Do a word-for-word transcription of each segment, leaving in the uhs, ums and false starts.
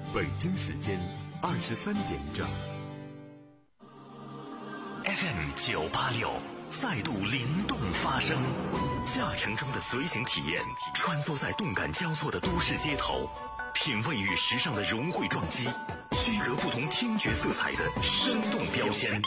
北京时间二十三点整。 F M 九八六再度灵动发声，驾乘中的随行体验，穿梭在动感交错的都市街头，品味与时尚的融汇撞击，区隔不同听觉色彩的生动标签。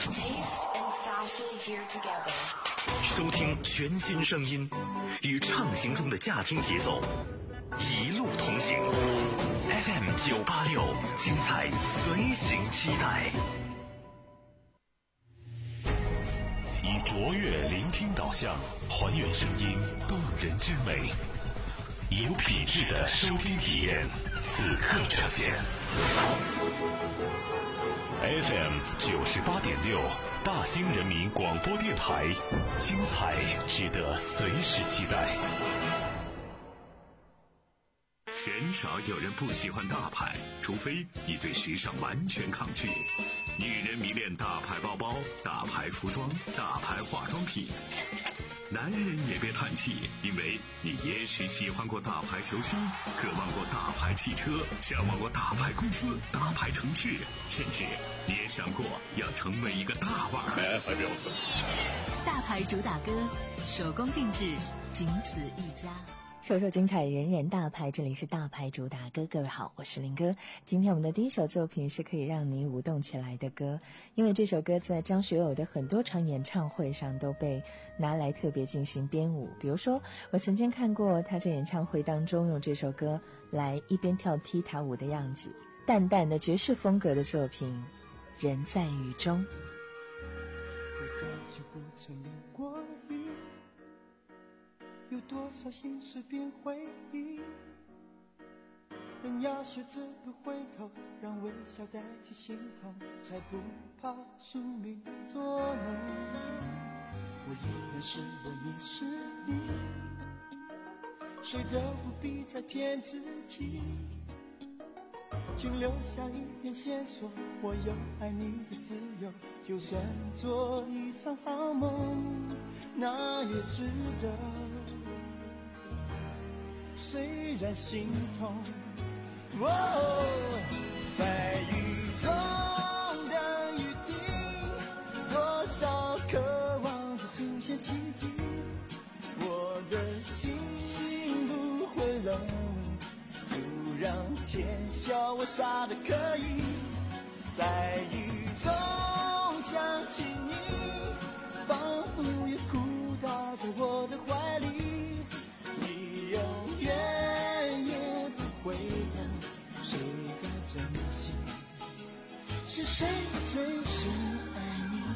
收听全新声音，与畅行中的驾听节奏一路同行。F M 九八六，精彩随行期待。以卓越聆听导向，还原声音动人之美，以有品质的收听体验，此刻呈现。F M 九十八点六，大兴人民广播电台，精彩值得随时期待。 鲜少有人不喜欢大牌，除非你对时尚完全抗拒。女人迷恋大牌包包、大牌服装、大牌化妆品。男人也别叹气，因为你也许喜欢过大牌球星，渴望过大牌汽车，向往过大牌公司、大牌城市，甚至你也想过要成为一个大腕儿。 大牌主打歌，手工定制，仅此一家。 首首精彩，人人大牌，这里是大牌主打歌。各位好，我是林哥。今天我们的第一首作品是可以让你舞动起来的歌，因为这首歌在张学友的很多场演唱会上都被拿来特别进行编舞。比如说，我曾经看过他在演唱会当中用这首歌来一边跳踢踏舞的样子，淡淡的爵士风格的作品《人在雨中》。 有多少心事变回忆，人要学着不回头，让微笑代替心痛，才不怕宿命捉弄。我依然是我，你是你，谁都不必再骗自己，请留下一点线索，我有爱你的自由，就算做一场好梦，那也值得。虽然心痛，哦，在雨中等雨停，多少渴望着出现奇迹，我的心情不会冷，就让天笑我傻得可以，在雨中想起你，仿佛也哭倒在我的怀里，永远也不会等，谁该珍惜？是谁最深爱你？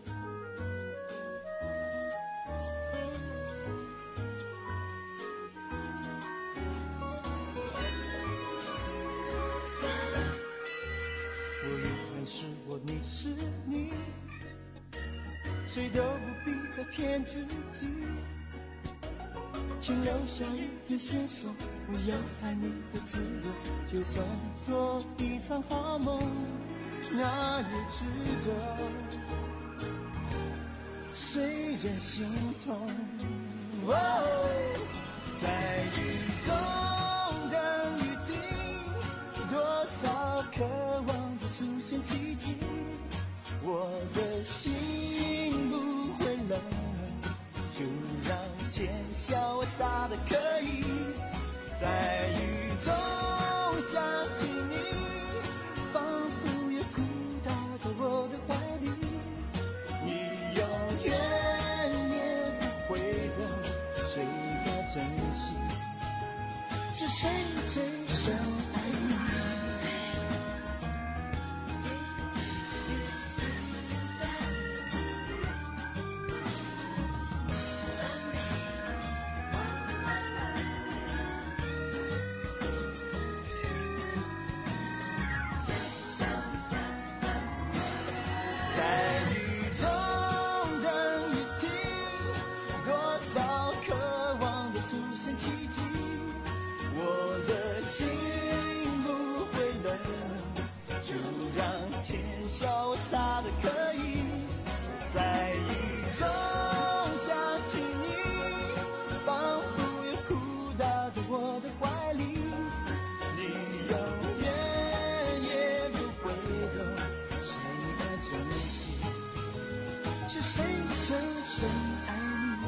我依然是我，你是你，谁都不必再骗自己，请留下一点线索，我有爱你的自由，就算做一场好梦，那也值得。虽然心痛，哦，在雨中等雨停，多少渴望着出现奇迹，我的心不会冷，就让天笑我傻得可以，在雨中想起你，仿佛也哭倒在我的怀里，你永远也不会等，谁该珍惜？是谁最深爱你？出现奇迹，我的是谁深深爱你。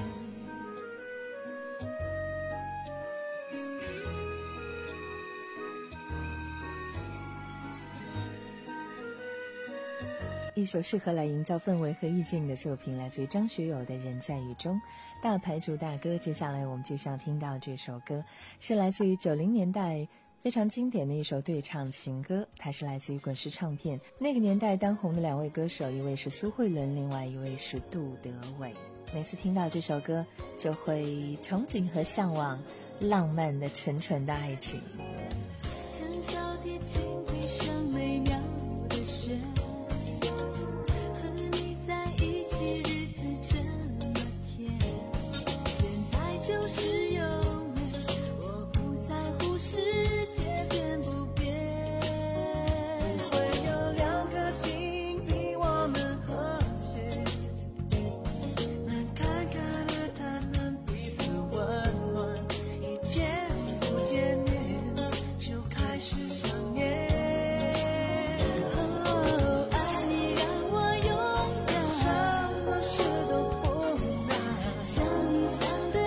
一首适合来营造氛围和意境的作品，来自于张学友的《人在雨中》。大牌主打歌，接下来我们就是要听到这首歌，是来自于九零年代非常经典的一首对唱情歌，它是来自于滚石唱片。那个年代当红的两位歌手，一位是苏慧伦，另外一位是杜德伟。每次听到这首歌，就会憧憬和向往浪漫的纯纯的爱情。 像小提琴配上美妙的旋律，就是永远，我不在乎世界变不变。 会有两颗心比我们和谐，能看看而谈谈彼此温暖，一天不见面就开始想念。 哦，爱你让我勇敢， 什么事都不难， 像你想的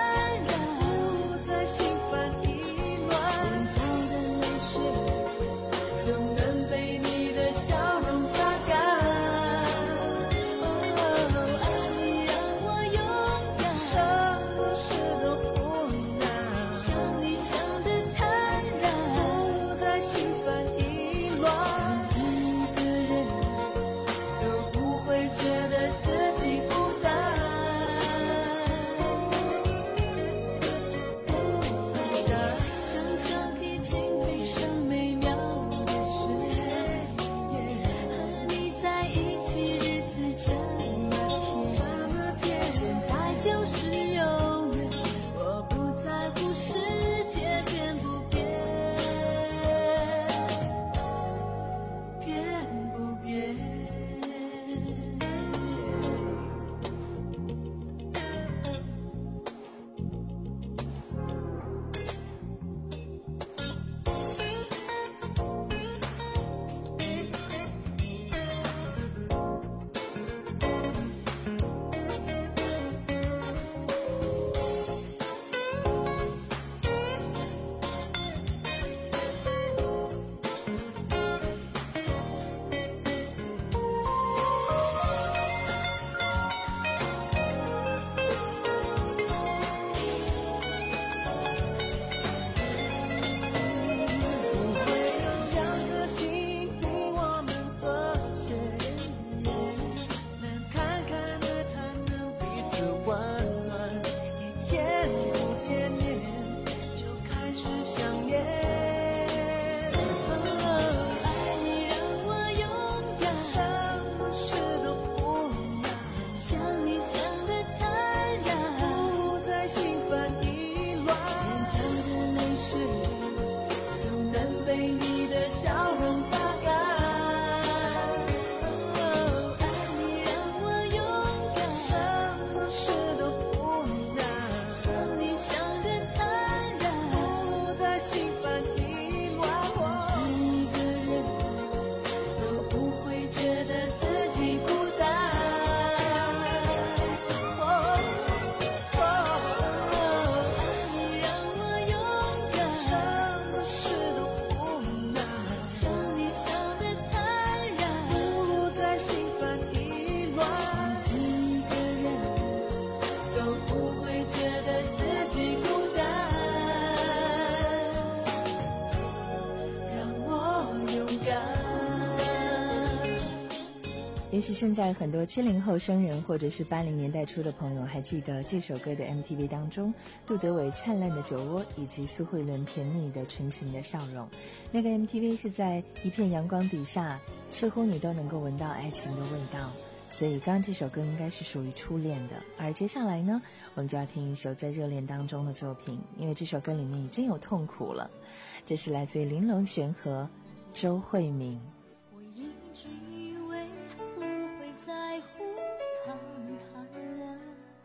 也许现在很多七零后生人或者是八零年代初的朋友还记得这首歌的 M T V 当中，杜德伟灿烂的酒窝以及苏慧伦甜蜜的纯情的笑容。那个 M T V 是在一片阳光底下，似乎你都能够闻到爱情的味道。所以刚刚这首歌应该是属于初恋的。而接下来呢，我们就要听一首在热恋当中的作品，因为这首歌里面已经有痛苦了。这是来自于林隆璇和周慧敏。 我一直以为不会在乎看看了，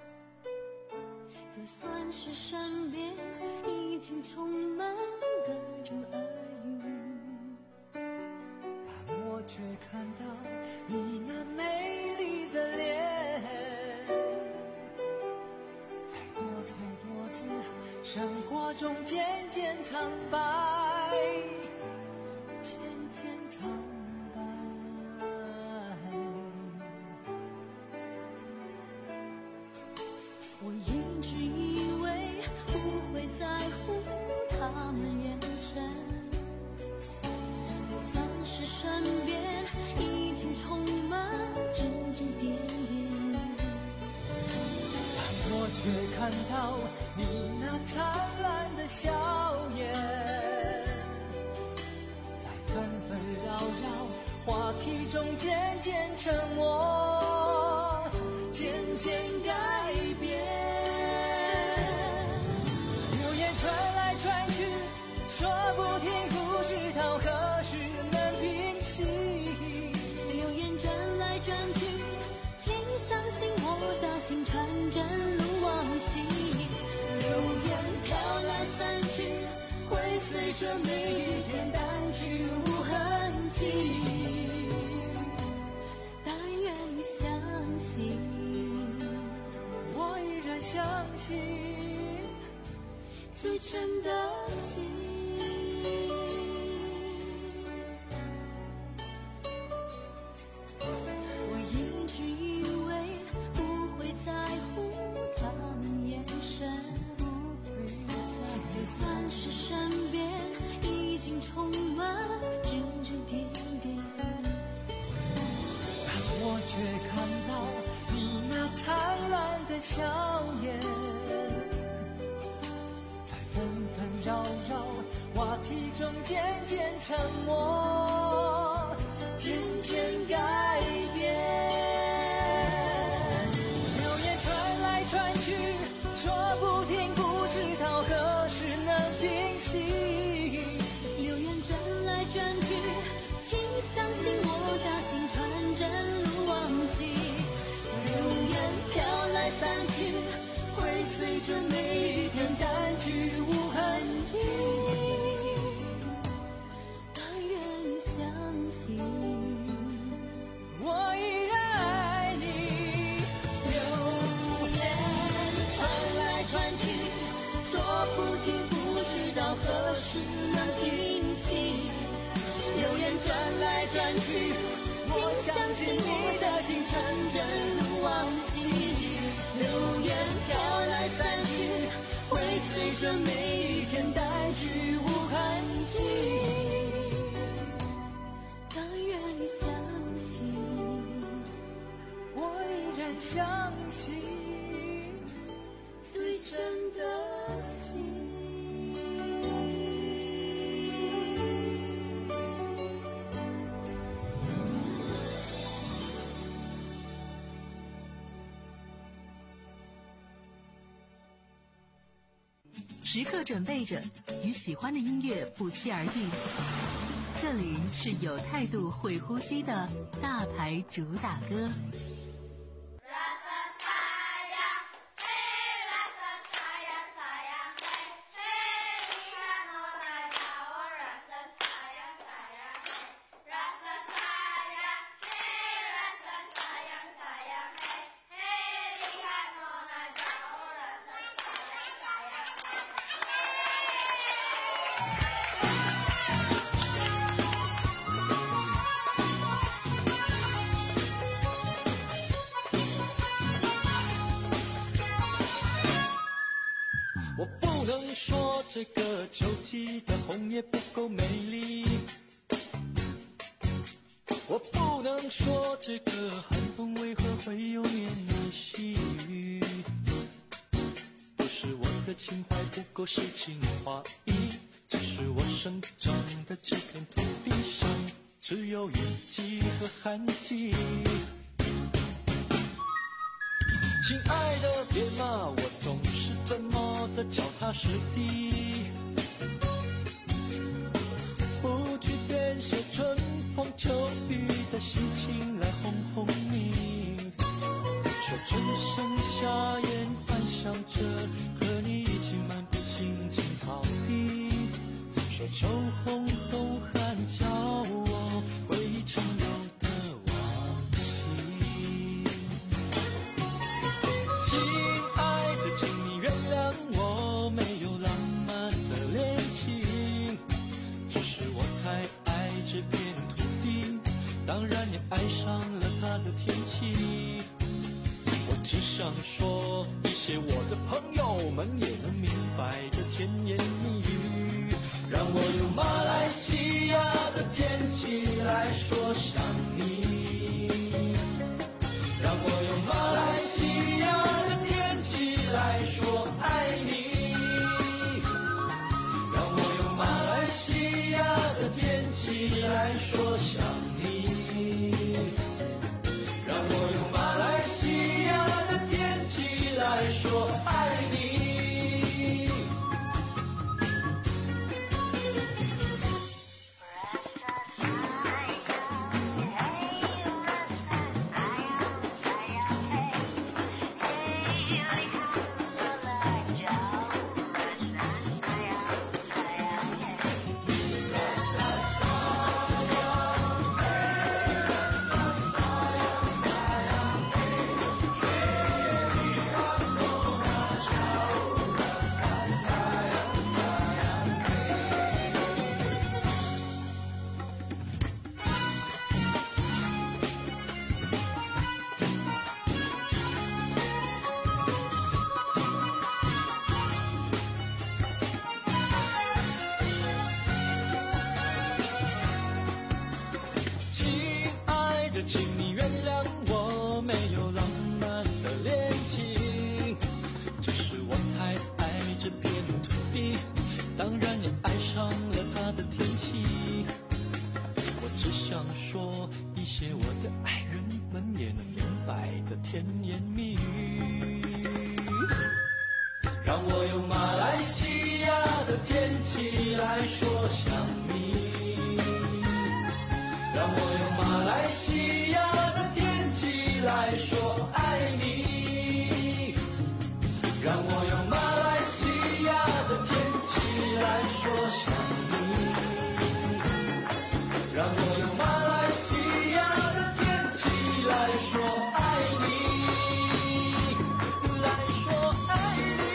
这算是身边已经充满各种耳语， 但我却看到你那美丽的脸， 生活中渐渐苍白，渐渐苍白。 我一直以为不会在乎他们眼神，就算是身边已经充满指指点点， 但我却看到你那灿烂的笑颜，在纷纷扰扰话题中渐渐沉默，渐渐改变。流言传来传去，说不停，不知道何时能平息。 流言转来转去，请相信我的心传真如往昔。流言飘来散去，会随着每一天淡去无痕迹。但愿你相信， 我依然相信最真的心。我一直以为不会在乎他们眼神，就算是身边已经充满指指点点， 但我却看到你那灿烂的笑颜，在纷纷扰扰话题中渐渐沉默，渐渐改变。流言传来传去，说不停，不知道何时能平息。 流言转来转去，请相信我的心传真如往昔。流言飘来散去，会随着每一天淡去无痕迹。但愿你相信， 我依然爱你。 流言传来传去，说不停，不知道何时能停息。流言转来转去，我相信你的心纯真如往昔。流言飘来散去，会随着每一天淡去无痕迹。但愿你相信， 我依然相信最真的心。 时刻准备着与喜欢的音乐不期而遇。这里是有态度、会呼吸的大牌主打歌。 我不能说这个秋季的红叶不够美丽，我不能说这个寒风为何会有绵绵细雨，不是我的情怀不够诗情画意，只是我生长的这片土地上只有雨季和旱季。亲爱的，别骂我总是这么的脚踏实地，不去编写春风秋雨的心情来哄哄你，说春生夏燕幻想着和你一起漫步青青草地，说秋红冬寒叫我回忆长流的往昔。亲爱的，请你原谅我没有来的天气。我只想说一些我的朋友们也能明白的甜言蜜语，让我用马来西亚的天气来说想你，让我用马来西亚的天气来说爱你，让我用马来西亚的天气来说想你，让我用马来西亚的天气来说爱你。请你原谅我没有浪漫的恋情，只是我太爱这片土地，当然也爱上了它的天气。我只想说一些我的爱人们也能明白的甜言蜜语，让我用马来西亚的天气来说想你，让我用马来西亚的天气来说爱你，让我用马来西亚的天气来说想你，让我用马来西亚的天气来说爱你，来说爱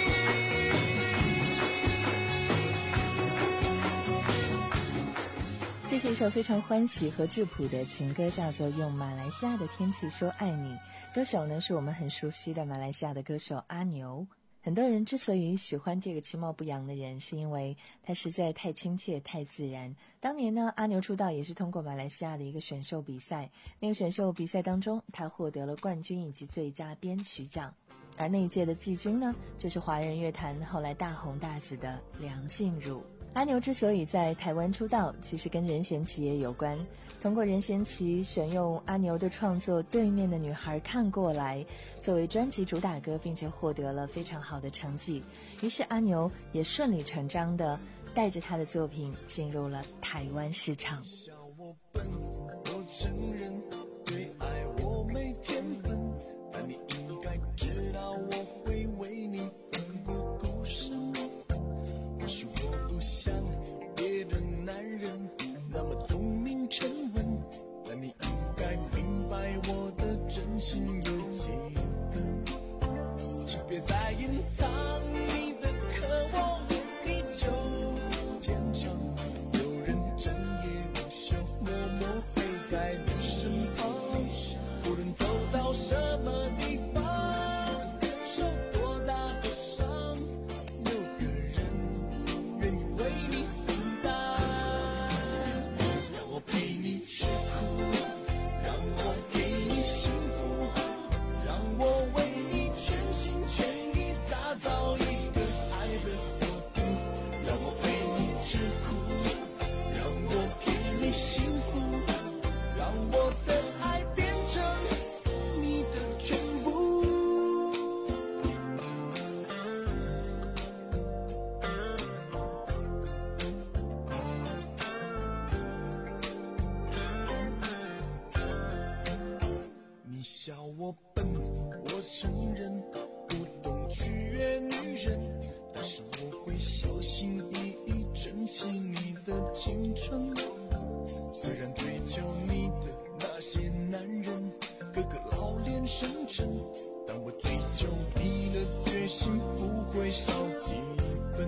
你。这是一首非常欢喜和质朴的情歌，叫做《用马来西亚的天气说爱你》。歌手呢是我们很熟悉的马来西亚的歌手阿牛。很多人之所以喜欢这个其貌不扬的人，是因为他实在太亲切太自然。当年呢，阿牛出道也是通过马来西亚的一个选秀比赛，那个选秀比赛当中他获得了冠军以及最佳编曲奖，而那一届的季军呢，就是华人乐坛后来大红大紫的梁静茹。阿牛之所以在台湾出道，其实跟任贤齐也有关。通过任贤齐选用阿牛的创作《对面的女孩看过来》作为专辑主打歌，并且获得了非常好的成绩，于是阿牛也顺理成章地带着他的作品进入了台湾市场。 笑我笨，我承认对爱我没天分，但你应该知道我会为你奋不顾身。或许我不像别的男人那么聪明沉稳，但你应该明白我的真心有几分。请别再隐藏你的渴望，你就坚强。有人整夜不休，默默陪在你身旁，无论走到什么地方，受多大的伤，有个人愿意为你分担。让我陪你吃苦，让我给你幸福，让我为你全心全意打造一个爱的国度。让我陪你吃苦，让我给你幸福，让我的爱变成你的全部。你笑我笨，我承认不懂取悦女人，但是我会小心翼翼珍惜你的青春。虽然追求你的那些男人个个老练深沉，但我追求你的决心不会少几分。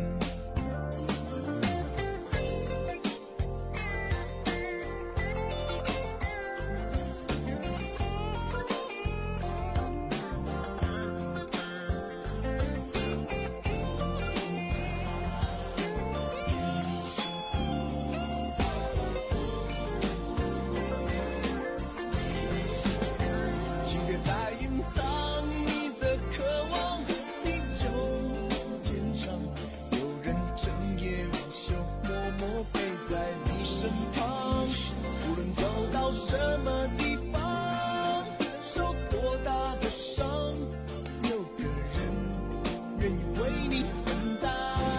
趟，无论走到什么地方，受多大的伤，有个人愿意为你分担。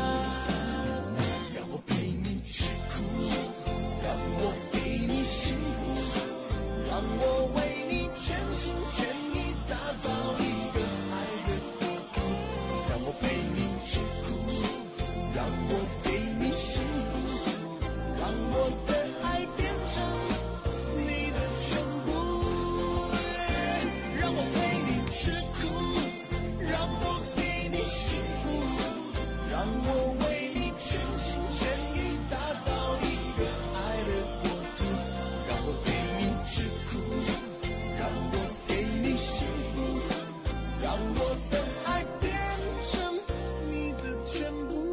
让我陪你吃苦，让我给你幸福，让我为你全心全意打造一个爱的国度。让我陪你吃苦，让我给你幸福，让我的爱变成你的全部。让我陪你吃苦，让我给你幸福，让我为你全心全意打造一个爱的国度。让我陪你吃苦，让我给你幸福，让我的爱变成你的全部。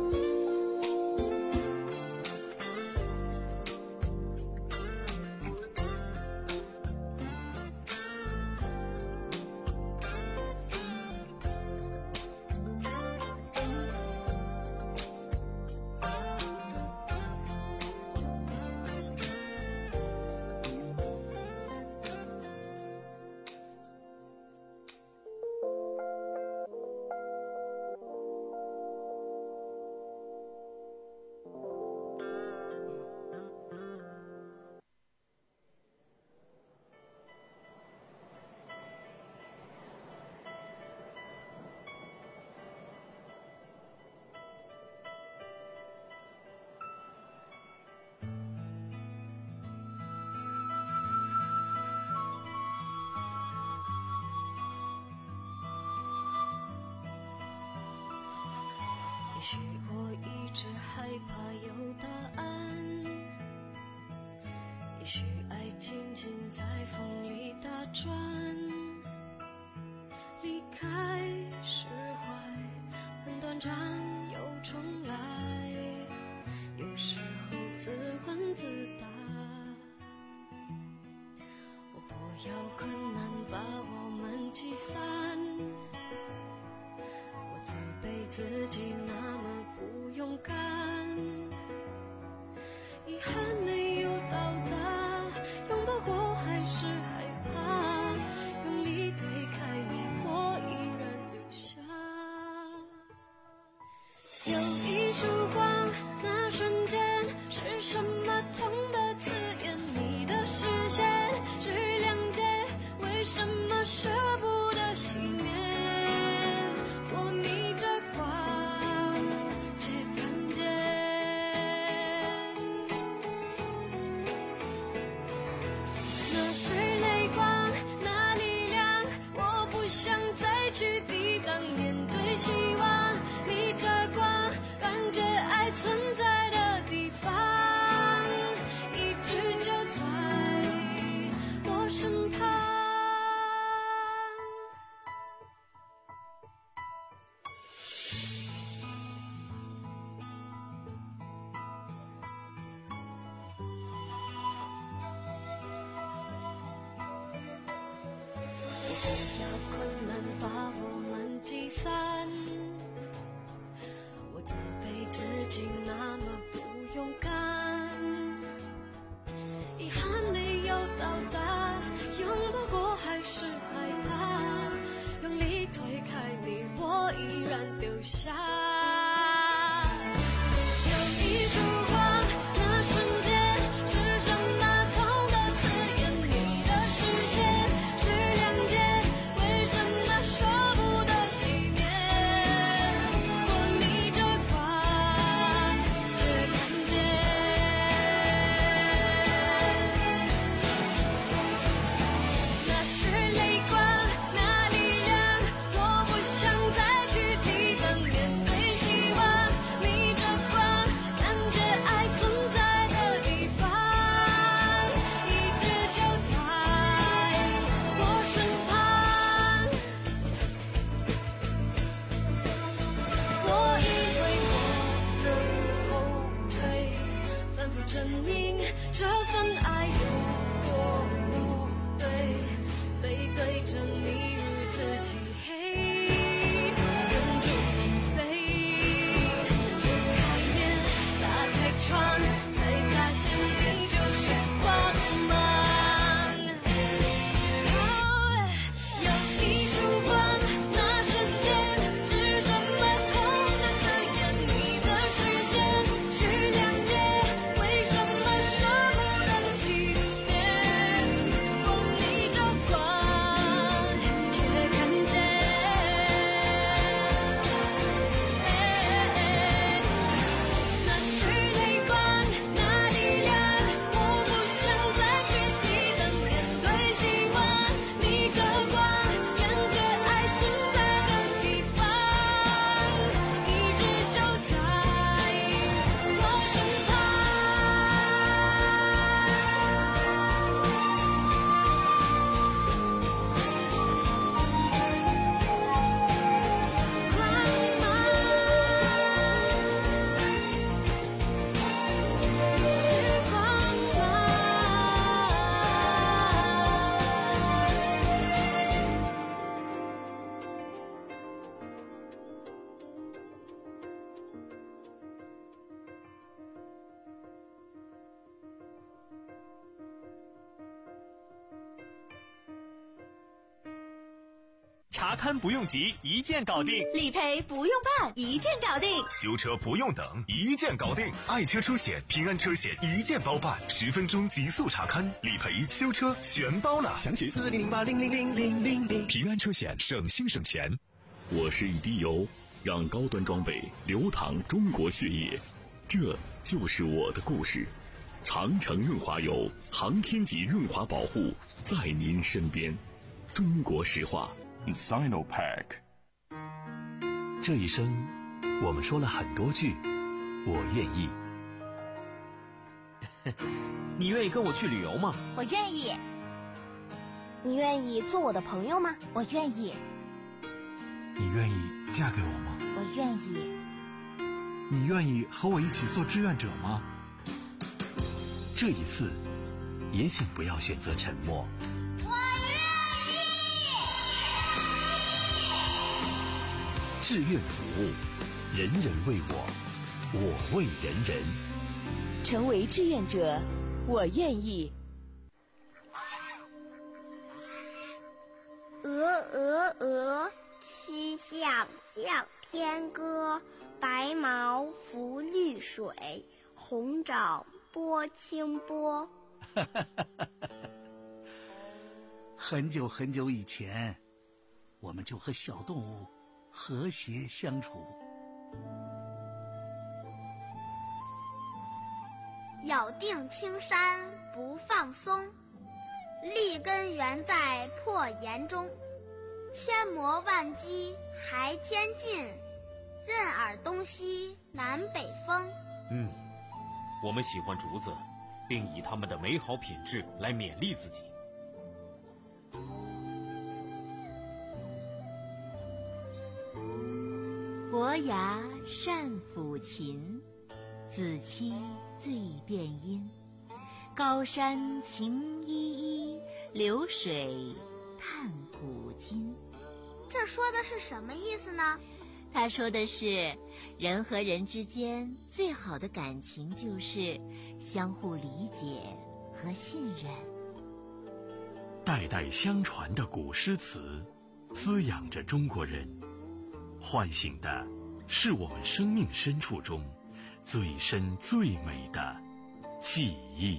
也许我一直害怕有答案，也许爱静静在风里打转，离开释怀很短暂又重来，有时候自问自答，我不要困难把我们击散，我责备自己那么不勇敢，遗憾没有到达，拥抱过还是害怕，用力推开你我依然留下。有一束光，那瞬间是什么痛的刺眼，你的视线是谅解，为什么舍不得熄灭，我逆着光却看见那是泪光，那力量，我不想再去抵挡，面对希望逆着光，感觉爱存在的地方一直就在我身旁。我不要困难把我们击散，我责备自己那么不勇敢，遗憾没有到达，拥抱过还是害怕，用力推开你我依然留下。有一束光，那瞬间是什么痛的刺眼，你的视线是谅解，为什么说不得熄灭，我逆着光却看见那是泪光，那力量，我不想再去抵挡，面对希望逆着光，感觉爱存在的地方一直就在我身旁。我以为我能后退，反复证明这份爱有多不对，背对着你如此漆黑，忍住眼泪，睁开眼，打开窗，才发现你就查勘不用急，一键搞定； 理赔不用办，一键搞定； 修车不用等，一键搞定。爱车出险，平安车险一键包办，十分钟极速查勘，理赔、修车全包了。详情四零零八零零零零零零。 平安车险，省心省钱。我是一滴油，让高端装备流淌中国血液，这就是我的故事。长城润滑油，航天级润滑保护，在您身边。中国石化 Sinopack。 这一生我们说了很多句我愿意。 你愿意跟我去旅游吗？ 我愿意。你愿意做我的朋友吗？我愿意。 你愿意嫁给我吗？ 我愿意。 你愿意和我一起做志愿者吗？ 这一次也请不要选择沉默。志愿服务，人人为我，我为人人。 成为志愿者，我愿意。 鹅鹅鹅，曲项向天歌。白毛浮绿水，红掌拨清波。 很久很久以前，我们就和小动物和谐相处。 咬定青山不放松，立根原在破岩中。千磨万击还坚劲，任尔东西南北风。 嗯，我们喜欢竹子，并以它们的美好品质来勉励自己。 伯牙善抚琴，子期最辨音。高山晴依依，流水叹古今。 这说的是什么意思呢？ 他说的是，人和人之间最好的感情就是相互理解和信任。 代代相传的古诗词，滋养着中国人，唤醒的是我们生命深处中最深最美的记忆。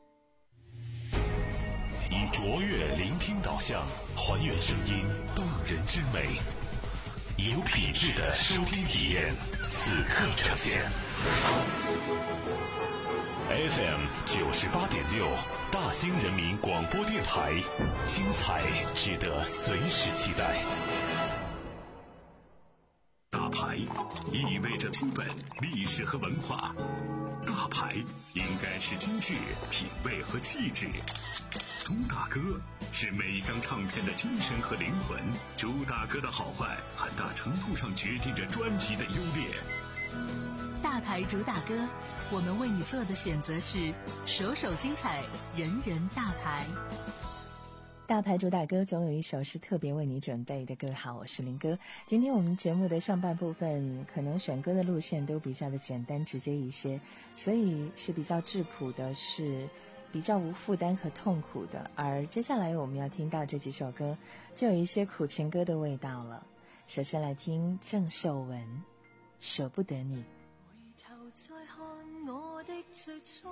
以卓越聆听导向，还原声音动人之美，有品质的收听体验，此刻呈现。F M 九十八点六，大兴人民广播电台，精彩值得随时期待。大牌意味着资本、历史和文化，大牌应该是精致、品味和气质。朱大哥是每一张唱片的精神和灵魂，朱大哥的好坏很大程度上决定着专辑的优劣。 大牌主打歌，我们为你做的选择是首首精彩，人人大牌。 大牌主打歌总有一首是特别为你准备的。各位好，我是林哥。今天我们节目的上半部分可能选歌的路线都比较的简单直接一些，所以是比较质朴的，是比较无负担和痛苦的。而接下来我们要听到这几首歌就有一些苦情歌的味道了。首先来听郑秀文，舍不得你。 回头再看我的最初，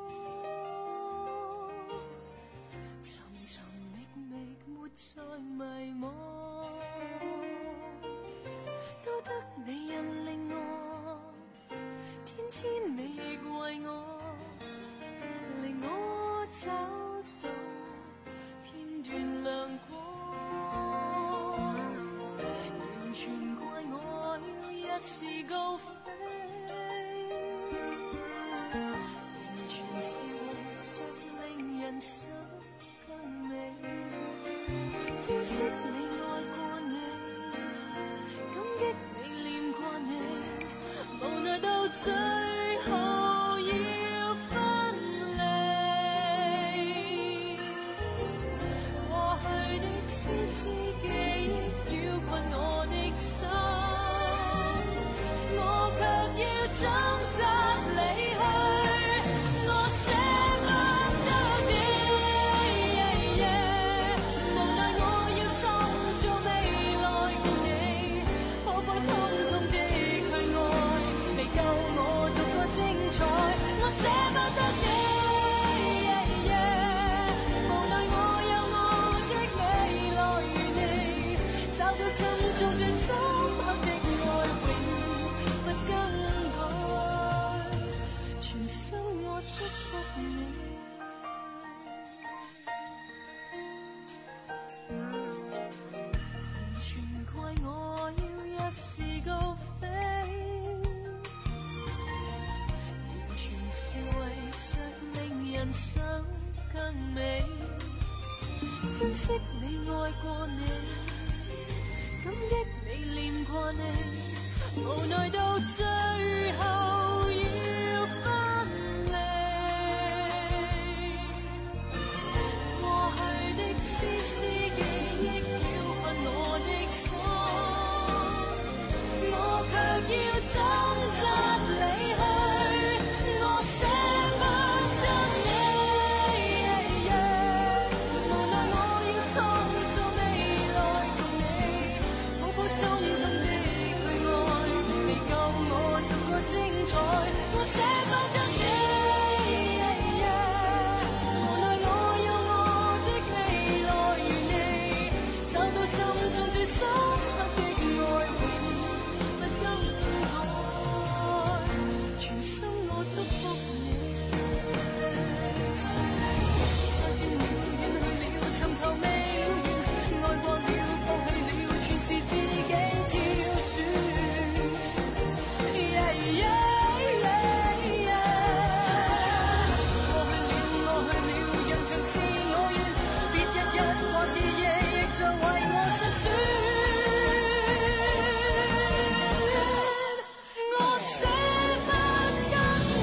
寻寻觅觅没再迷惘，都得你引领我，天天你亦为我，令我找到片段亮光，完全怪我要一時高飛，完全是為着令人想更美，珍惜你愛過你，感激你念過你，無奈到最後要分離，過去的絲絲記憶繞困我的心，我卻要掙扎離去，我捨不得你，無奈我要創造未中最深刻的愛永不更改，全生我祝福你。全怪我要一時高飛，完全是為着令人生更美。珍惜你愛過你，感激你念過你，無奈到最後要分離。過去的絲絲記憶擾困我的心，我卻要掙扎離去，我捨不得你。無奈我要創造未來共你，普普通通的去愛，未夠我獨個精彩，我捨不得你。無奈我有我的未來如你，找到心中最深刻的愛永不更改，全生我祝福你。失去了，遠去了，尋求未完，愛過了，放棄了，全是自己挑選。Yeah, yeah, yeah, yeah. 過去了，我去了，人長是我願，別日日或夜夜亦像為我失選。我捨不得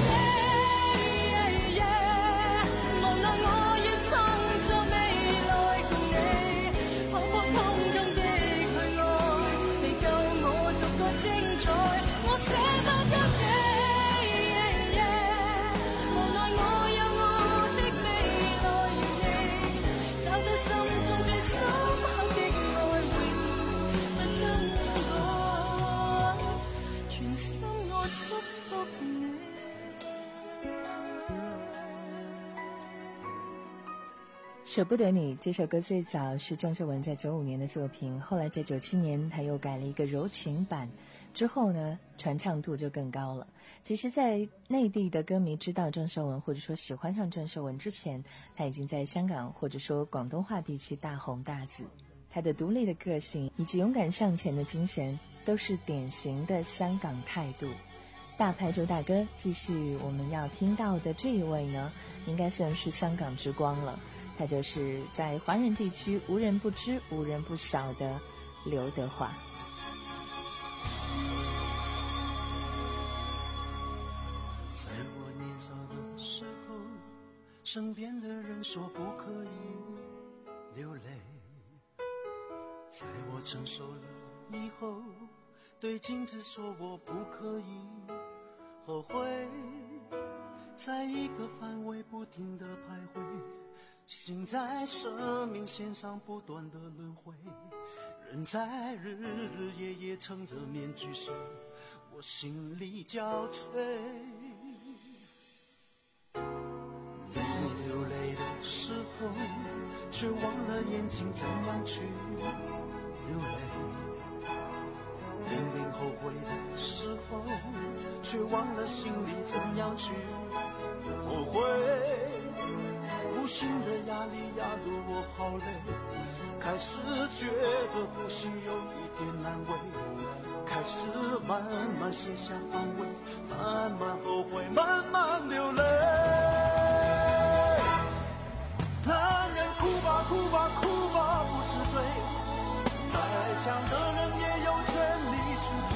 你，無奈我要創造未來共你，普普通通的去愛，未夠我獨個精彩，我捨不得你，無奈我有我的未來如你，找到心中最深刻的愛永不更改，全生我祝福你。 舍不得你这首歌最早是郑秀文在九五年的作品，后来在九七年他又改了一个柔情版，之后呢传唱度就更高了。其实在内地的歌迷知道郑秀文或者说喜欢上郑秀文之前，他已经在香港或者说广东话地区大红大紫。他的独立的个性以及勇敢向前的精神都是典型的香港态度。大牌主打歌继续我们要听到的这一位呢，应该算是香港之光了，他就是在华人地区无人不知无人不晓的刘德华。 在我年少的时候，身边的人说不可以流泪，在我成熟了以后，对镜子说我不可以后悔，在一个范围不停地徘徊，心在生命线上不断的轮回，人在日日夜夜撑着面具时，我心里交瘁。流泪的时候，却忘了眼睛怎样去流泪，明明后悔的时候，却忘了心里怎样去后悔。无形的压力压得我好累，开始觉得呼吸有一点难为，开始慢慢卸下防卫，慢慢后悔，慢慢流泪。男人哭吧哭吧哭吧不是罪，再强的人也有权利去疲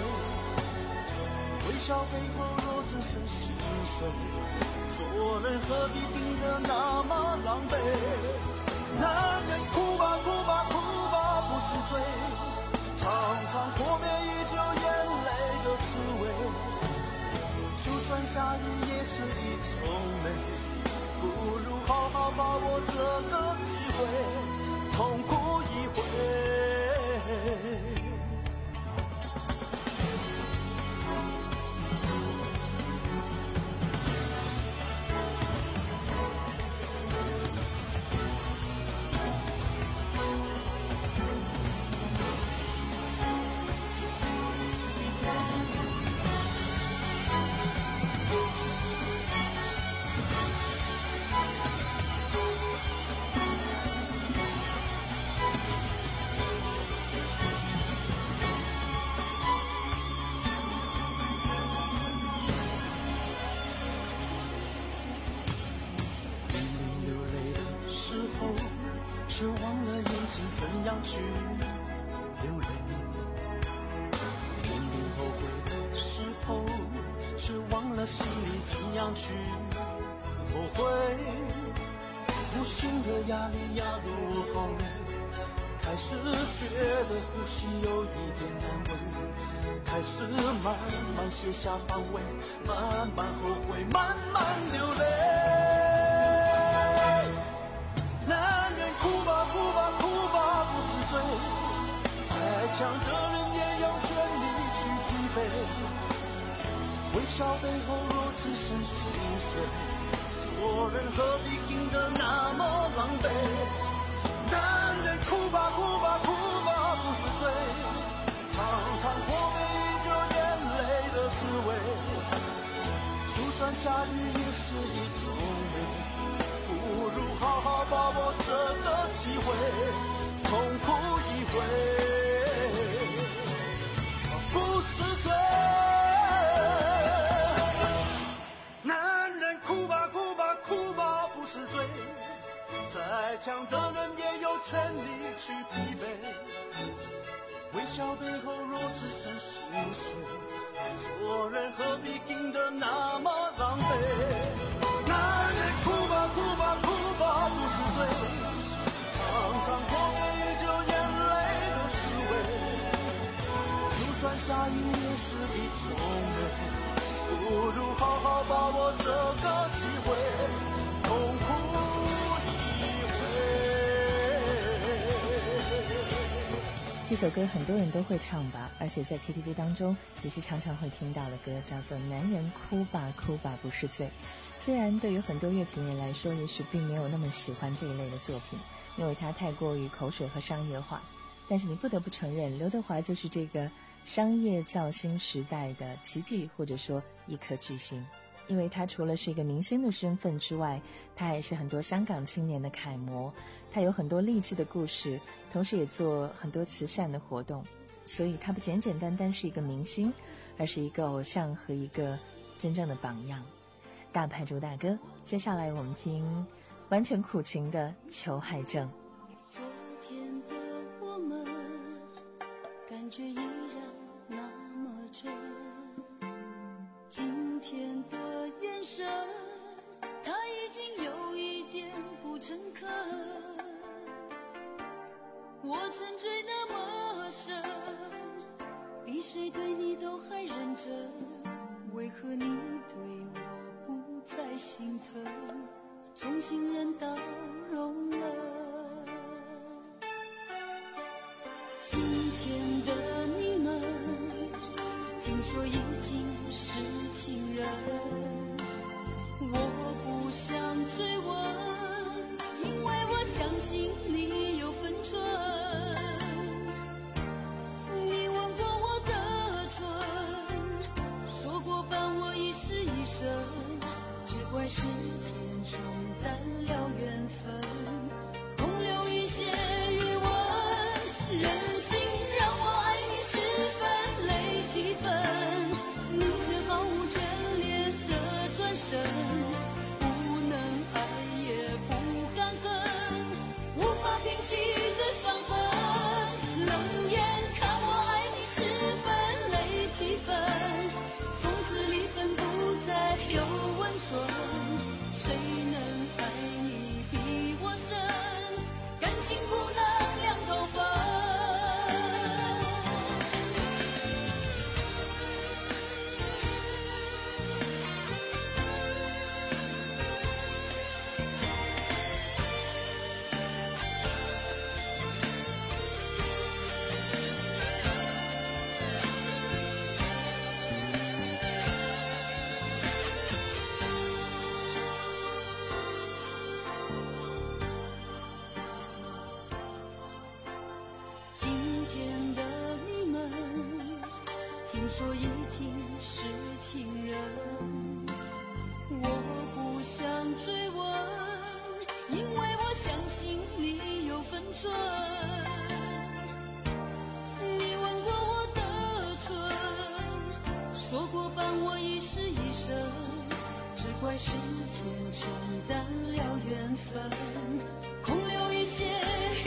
惫，微笑背后若只是心碎，做人何必病得那么狼狈。男人哭吧哭吧哭吧不是罪，常常破灭依旧眼泪的滋味，就算下雨也是一种美，不如好好把握这个机会，痛哭一回。 却忘了眼睛怎样去流泪。明明后悔的时候，却忘了心里怎样去后悔。无形的压力压得我好累，开始觉得呼吸有一点难为，开始慢慢卸下防卫，慢慢后悔，慢慢流泪。男人哭吧哭吧哭吧不是罪，再强的人也有权利去疲惫。微笑背后若只剩心碎，做人何必硬得那么狼狈。男人哭吧哭吧哭吧不是罪，常常破费就眼泪的滋味。就算下雨也是一种美，不如好好把握这个机会，痛哭一回，不是罪。男人哭吧哭吧哭吧不是罪，再强的人也有权利去疲惫。微笑背后若只剩心碎，做人何必硬得那么狼狈。男人哭吧哭吧哭吧不是罪，常常破费就眼泪的滋味。就算下雨也是一种美，不如好好把握这个机会，痛哭一回。 这首歌很多人都会唱吧，而且在 K T V 当中也是常常会听到的歌，叫做《男人哭吧哭吧不是罪》。虽然对于很多乐评人来说，也许并没有那么喜欢这一类的作品，因为它太过于口水和商业化，但是你不得不承认，刘德华就是这个商业造星时代的奇迹，或者说一颗巨星。因为他除了是一个明星的身份之外，他还是很多香港青年的楷模，他有很多励志的故事，同时也做很多慈善的活动，所以他不简简单单是一个明星，而是一个偶像和一个真正的榜样。大牌主打歌，接下来我们听完全苦情的裘海正。 昨天的我们感觉依然那么真，今天的眼神它已经有一点不诚恳。我沉醉那么深，比谁对你都还认真，为何你对我不再心疼，重新人到容忍。今天的你们听说已经是情人，我不想追问，因为我相信你有分寸。你吻过我的唇，说过伴我一世一生，只怪时间冲淡了缘分，空留一些余温。任性让我爱你十分累七分，你却毫无眷恋的转身，不能爱也不敢恨，无法平息的伤痕。冷眼看我爱你十分累七分，从此离分不再有温存，谁能爱你比我深，感情不能两头分。今天的你们听说已经是情人，我不想追问，因为我相信你有分寸。你吻过我的唇，说过伴我一世一生，只怪时间冲淡了缘分，空留一些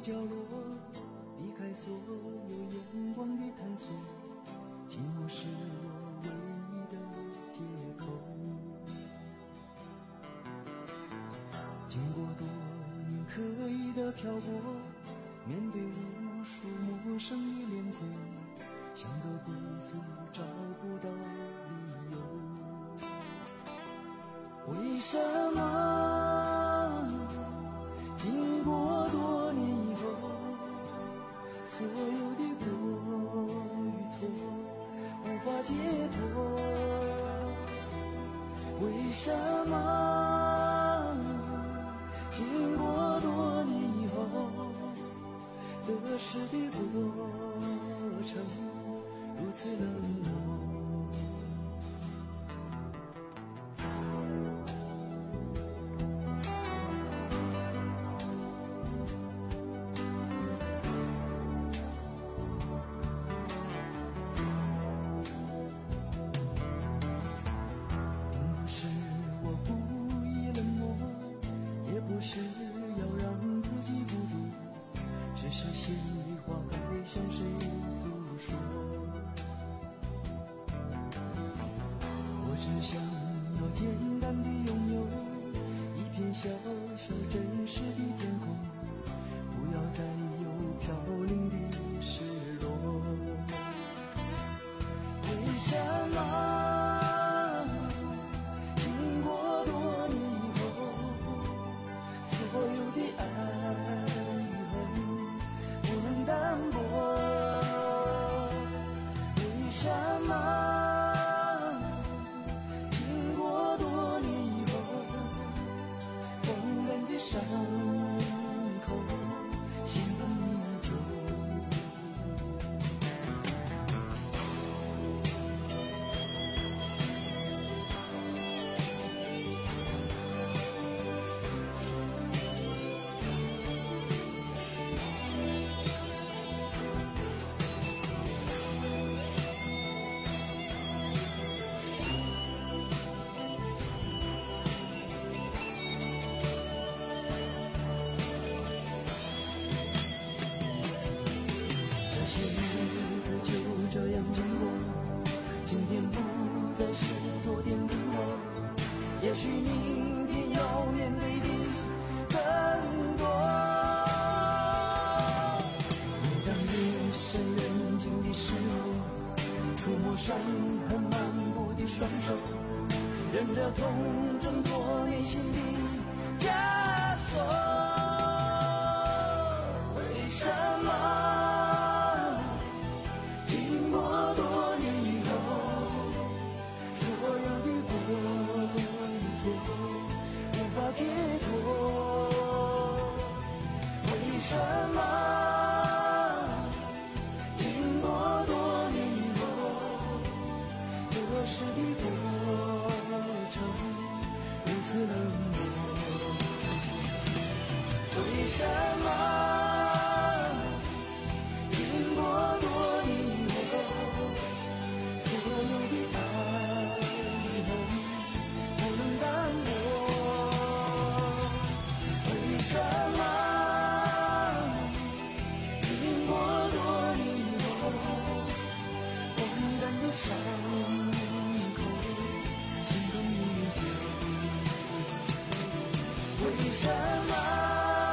角落，避开所有眼光的探索，寂寞是我唯一的借口。经过多年刻意的漂泊，面对无数陌生的脸孔，像个归宿找不到理由。为什么经过多年以后，所有的过与错无法解脱？为什么经过多年以后，得失的过程如此冷漠？简单的拥有一片小小真实的天空，不要再有飘零的失落。为什么经过多年以后，所有的爱与恨不能淡薄？为什么伤口心痛依旧？是昨天的我，也许明天要面对的更多。每当夜深人静的时候，触摸伤痕漫步的双手，忍着痛挣脱内心的枷锁。为什么经过多年以后，所有的过与错无法解脱？为什么经过多年以后，得失的过程如此冷漠？为什么经过多年以后，所有的爱不能淡薄？为什么经过多年以后，荒诞的伤口心痛依旧？为什么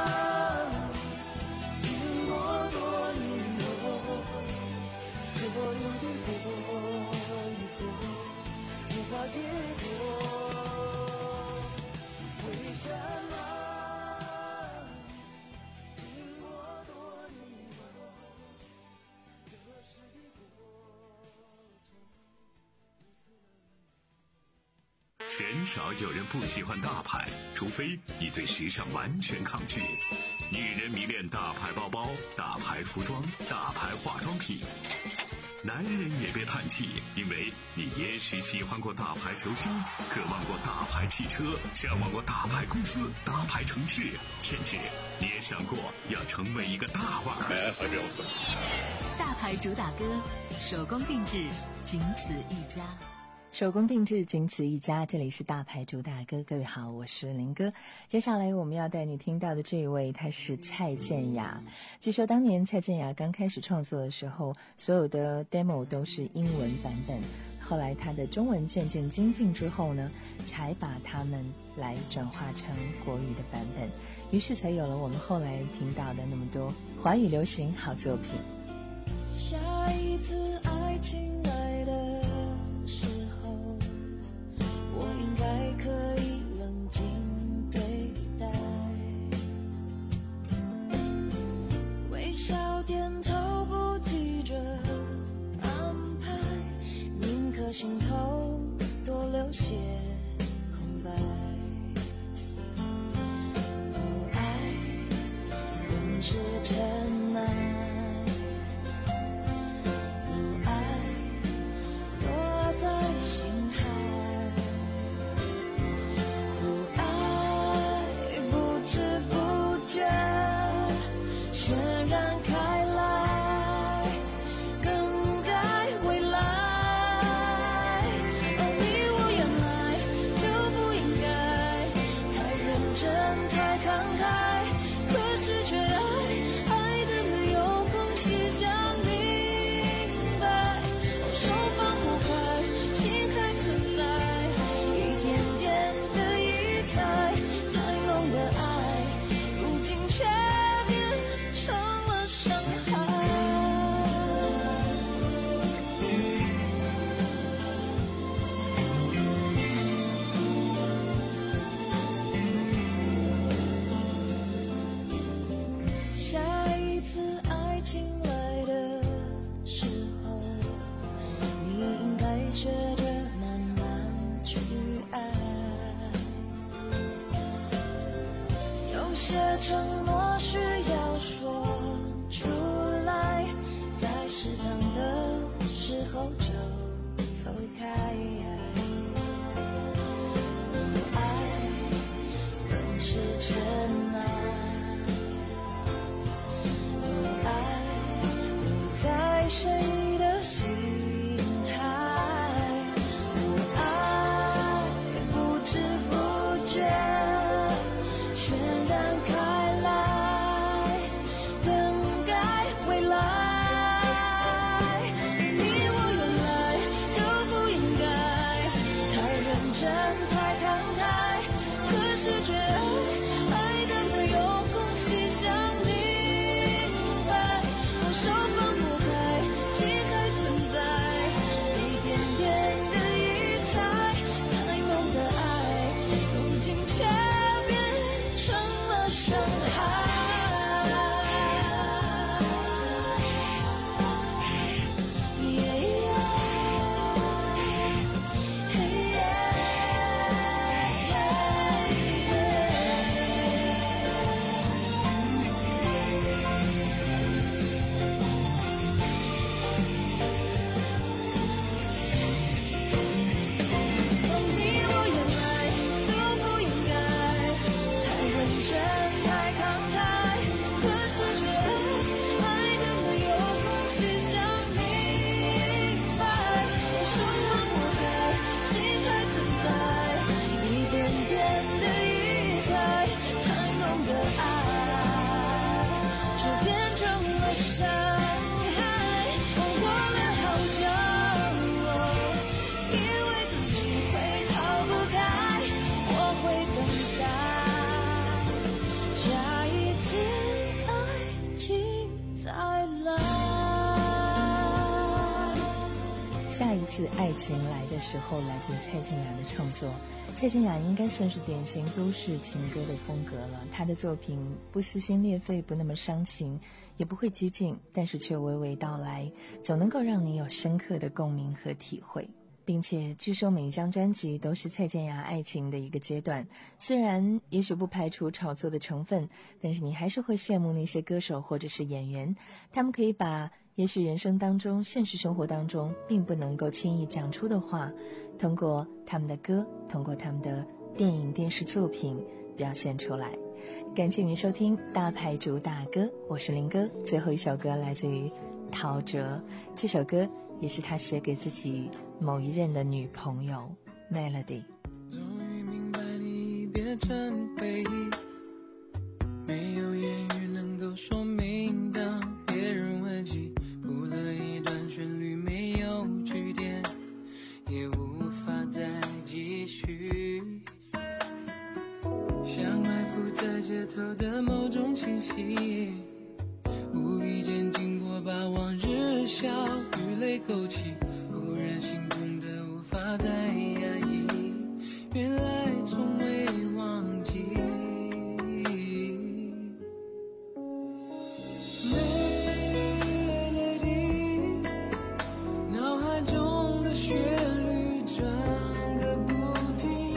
经过多年以后，所有的过与错无法解脱？为什么经过多年以后，得失的过程如此冷漠？ 鲜少有人不喜欢大牌，除非你对时尚完全抗拒。女人迷恋大牌包包、大牌服装、大牌化妆品。男人也别叹气，因为你也许喜欢过大牌球星，渴望过大牌汽车，向往过大牌公司、大牌城市，甚至你也想过要成为一个大腕儿。 大牌主打歌，手工定制，仅此一家。 手工定制，仅此一家。这里是大牌主打歌，各位好，我是林哥。接下来我们要带你听到的这一位，他是蔡健雅。据说当年蔡健雅刚开始创作的时候，所有的 demo 都是英文版本，后来他的中文渐渐精进之后呢，才把它们来转化成国语的版本，于是才有了我们后来听到的那么多华语流行好作品。 下一次爱情来的时候，我应该可以冷静对待，微笑点头不急着安排，宁可心头多留些空白。哦，爱本是尘埃，承诺需要说出来，在适当的时候就走开。爱本是尘埃，爱留在谁的心海，爱不知不觉渲染开来，更改未来。你我原来都不应该太认真太慷慨，可是却爱爱得没有空隙想明白。我手放不开，心还存在，一点点的疑猜，太浓的爱，如今却成了伤害。 下一次爱情来的时候，来自蔡健雅的创作。蔡健雅应该算是典型都市情歌的风格了，她的作品不撕心裂肺，不那么伤情，也不会激进，但是却娓娓道来，总能够让你有深刻的共鸣和体会。并且据说每一张专辑都是蔡健雅爱情的一个阶段，虽然也许不排除炒作的成分，但是你还是会羡慕那些歌手或者是演员，他们可以把也许人生当中现实生活当中并不能够轻易讲出的话，通过他们的歌，通过他们的电影电视作品表现出来。感谢您收听大牌主打歌，我是林哥。最后一首歌来自于陶喆，这首歌也是他写给自己某一任的女朋友 Melody。 终于明白你变成回忆，没有言语能够说明，当别人问起，谱了一段旋律，没有句点，也无法再继续。像埋伏在街头的某种气息，无意间经过，把往日笑与泪勾起，忽然心痛的无法再压抑，原来从未忘记。Melody， 脑海中的旋律转个不停，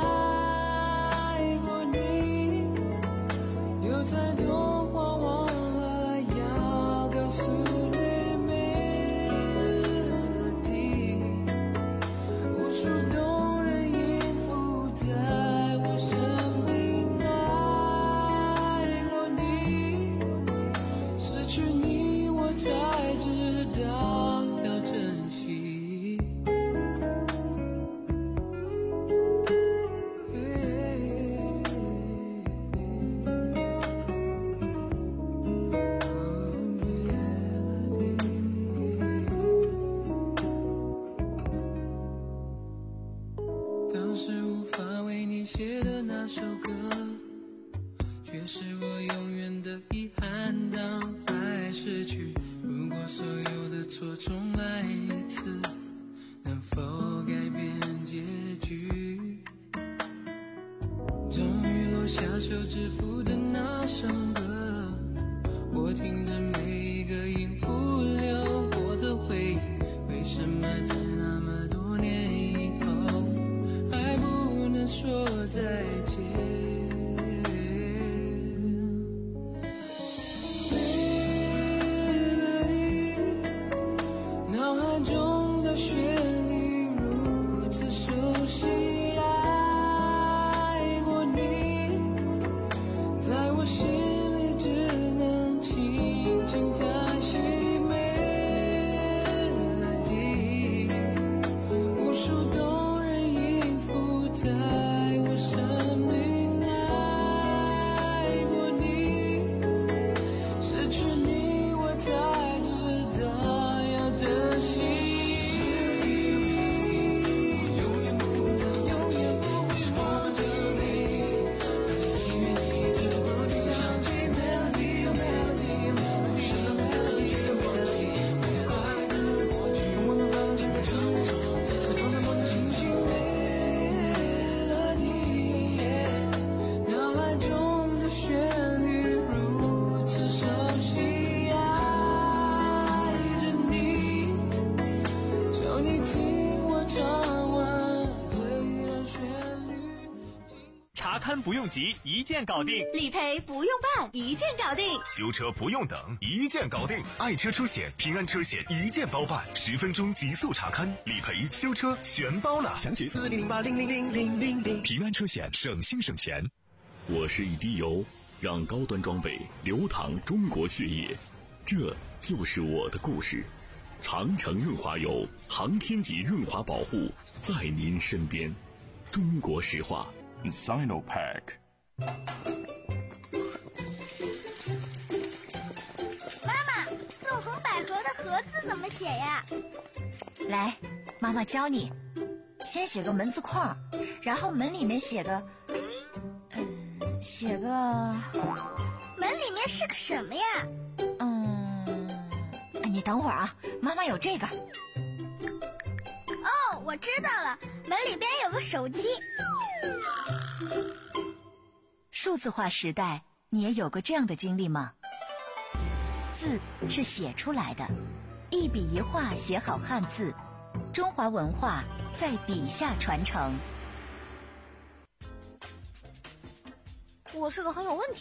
爱过你，有太多话忘了要告诉你。Melody， 无数动人音符在我生命，爱过你，失去你我才知道要珍惜。当时无法为你写的那首歌，却是我永远的遗憾。当爱逝去，如果所有的错重来一次，能否改变结局？终于落下手指符的那首歌，我听着每一个音符流过的回忆，为什么在那么多年以后还不能说再见？Melody， 脑海中的旋律如此熟悉，爱过你，在我心里只能轻轻叹息。Melody， 无数动人音符在我生命，爱过你，失去你我才知道要珍惜。我永远不能，永远不会忘着你，让这音乐一直不停响起。Melody， Melody， 是那么的绝望，我快乐过去，我能把现在唱一首，再放在我的心情。Melody， 脑海中的旋律如此熟悉，爱着你，求你听我唱完这一段旋律。 查勘不用急，一键搞定； 理赔不用办，一键搞定； 修车不用等，一键搞定。爱车出险，平安车险一键包办，十分钟极速查勘，理赔、修车全包了。详询四零零八零零零零零零。 平安车险，省心省钱。我是一滴油，让高端装备流淌中国血液，这就是我的故事。长城润滑油，航天级润滑保护，在您身边。中国石化 Sinopec。 妈妈，纵横捭阖的阖字怎么写呀？ 来，妈妈教你，先写个门字框，然后门里面写个，嗯，写个， 门里面是个什么呀？ 嗯，你等会儿啊，妈妈有这个。 哦，我知道了，门里边有个手机。 数字化时代，你也有过这样的经历吗？字是写出来的，一笔一画写好汉字，中华文化在笔下传承。 我是个很有问题